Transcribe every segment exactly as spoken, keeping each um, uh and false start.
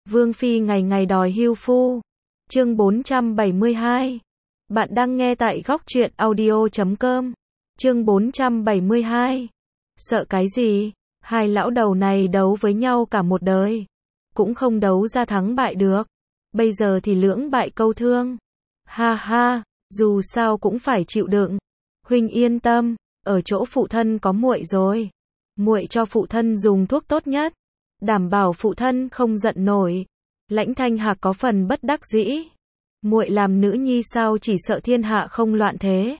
Vương Phi ngày ngày đòi hưu phu. Chương bốn trăm bảy mươi hai. Bạn đang nghe tại góc truyện audio chấm com. Chương bốn trăm bảy mươi hai. Sợ cái gì? Hai lão đầu này đấu với nhau cả một đời, cũng không đấu ra thắng bại được. Bây giờ thì lưỡng bại câu thương. Ha ha, dù sao cũng phải chịu đựng. Huynh yên tâm, ở chỗ phụ thân có muội rồi. Muội cho phụ thân dùng thuốc tốt nhất, đảm bảo phụ thân không giận nổi. Lãnh Thanh Hạc có phần bất đắc dĩ. Muội làm nữ nhi sao chỉ sợ thiên hạ không loạn thế,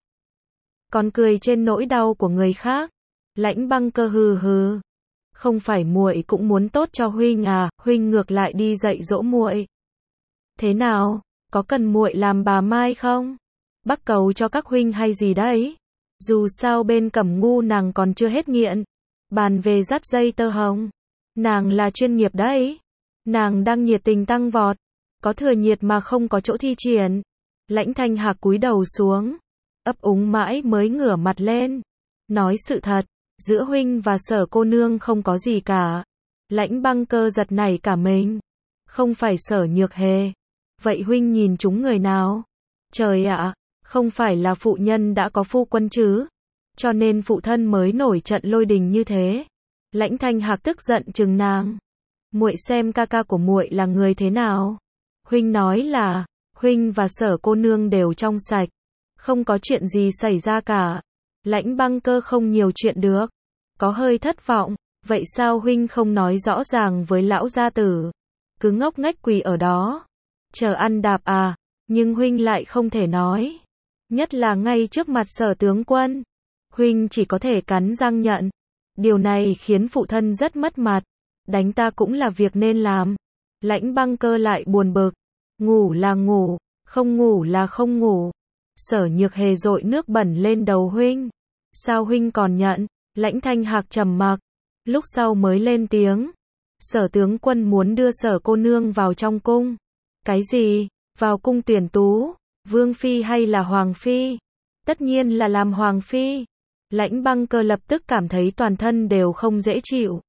còn cười trên nỗi đau của người khác. Lãnh Băng Cơ hừ hừ, không phải muội cũng muốn tốt cho huynh à? Huynh ngược lại đi dạy dỗ muội. Thế nào, có cần muội làm bà Mai không? Bắc cầu cho các huynh hay gì đấy? Dù sao bên Cẩm Ngu nàng còn chưa hết nghiện. Bàn về dắt dây tơ hồng, nàng là chuyên nghiệp đấy. Nàng đang nhiệt tình tăng vọt, có thừa nhiệt mà không có chỗ thi triển. Lãnh Thanh Hạc cúi đầu xuống, ấp úng mãi mới ngửa mặt lên. Nói sự thật, giữa huynh và Sở cô nương không có gì cả. Lãnh Băng Cơ giật nảy cả mình. Không phải Sở Nhược Hề. Vậy huynh nhìn chúng người nào? Trời ạ, không phải là phụ nhân đã có phu quân chứ? Cho nên phụ thân mới nổi trận lôi đình như thế. Lãnh Thanh Hạc tức giận trừng nàng. Muội xem ca ca của muội là người thế nào? Huynh nói là huynh và Sở cô nương đều trong sạch, không có chuyện gì xảy ra cả. Lãnh Băng Cơ không nhiều chuyện được, có hơi thất vọng. Vậy sao huynh không nói rõ ràng với lão gia tử, cứ ngốc nghếch quỳ ở đó chờ ăn đạp à? Nhưng huynh lại không thể nói, nhất là ngay trước mặt Sở tướng quân. Huynh chỉ có thể cắn răng nhận. Điều này khiến phụ thân rất mất mặt. Đánh ta cũng là việc nên làm. Lãnh Băng Cơ lại buồn bực. Ngủ là ngủ, không ngủ là không ngủ. Sở Nhược Hề dội nước bẩn lên đầu huynh. Sao huynh còn nhận? Lãnh Thanh Hạc trầm mặc, lúc sau mới lên tiếng. Sở tướng quân muốn đưa Sở cô nương vào trong cung. Cái gì? Vào cung tuyển tú? Vương Phi hay là Hoàng Phi? Tất nhiên là làm Hoàng Phi. Lãnh Băng Cơ lập tức cảm thấy toàn thân đều không dễ chịu.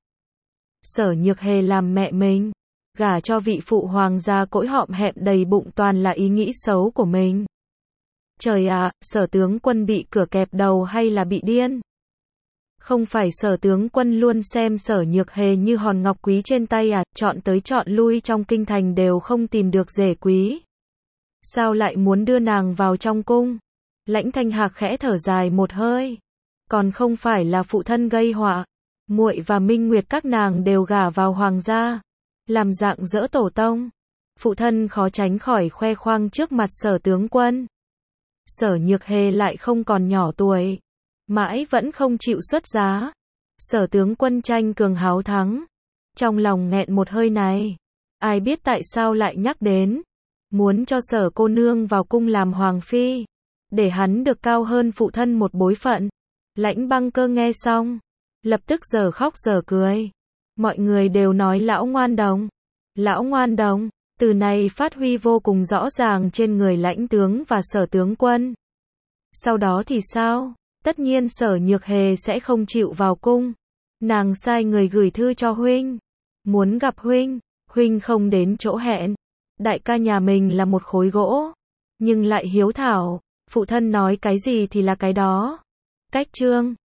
Sở Nhược Hề làm mẹ mình, gả cho vị phụ hoàng gia cỗi họng hẹp đầy bụng toàn là ý nghĩ xấu của mình. Trời ạ, Sở tướng quân bị cửa kẹp đầu hay là bị điên? Không phải Sở tướng quân luôn xem Sở Nhược Hề như hòn ngọc quý trên tay à? Chọn tới chọn lui trong kinh thành đều không tìm được rể quý, sao lại muốn đưa nàng vào trong cung? Lãnh Thanh Hạc khẽ thở dài một hơi. Còn không phải là phụ thân gây họa. Muội và Minh Nguyệt các nàng đều gả vào hoàng gia, làm dạng dỡ tổ tông. Phụ thân khó tránh khỏi khoe khoang trước mặt Sở tướng quân. Sở Nhược Hề lại không còn nhỏ tuổi, mãi vẫn không chịu xuất giá. Sở tướng quân tranh cường háo thắng, trong lòng nghẹn một hơi này. Ai biết tại sao lại nhắc đến muốn cho Sở cô nương vào cung làm hoàng phi, để hắn được cao hơn phụ thân một bối phận. Lãnh Băng Cơ nghe xong, lập tức giờ khóc giờ cười. Mọi người đều nói lão ngoan đồng. Lão ngoan đồng, từ này phát huy vô cùng rõ ràng trên người lãnh tướng và Sở tướng quân. Sau đó thì sao? Tất nhiên Sở Nhược Hề sẽ không chịu vào cung. Nàng sai người gửi thư cho huynh, muốn gặp huynh. Huynh không đến chỗ hẹn. Đại ca nhà mình là một khối gỗ, nhưng lại hiếu thảo. Phụ thân nói cái gì thì là cái đó. Cách chương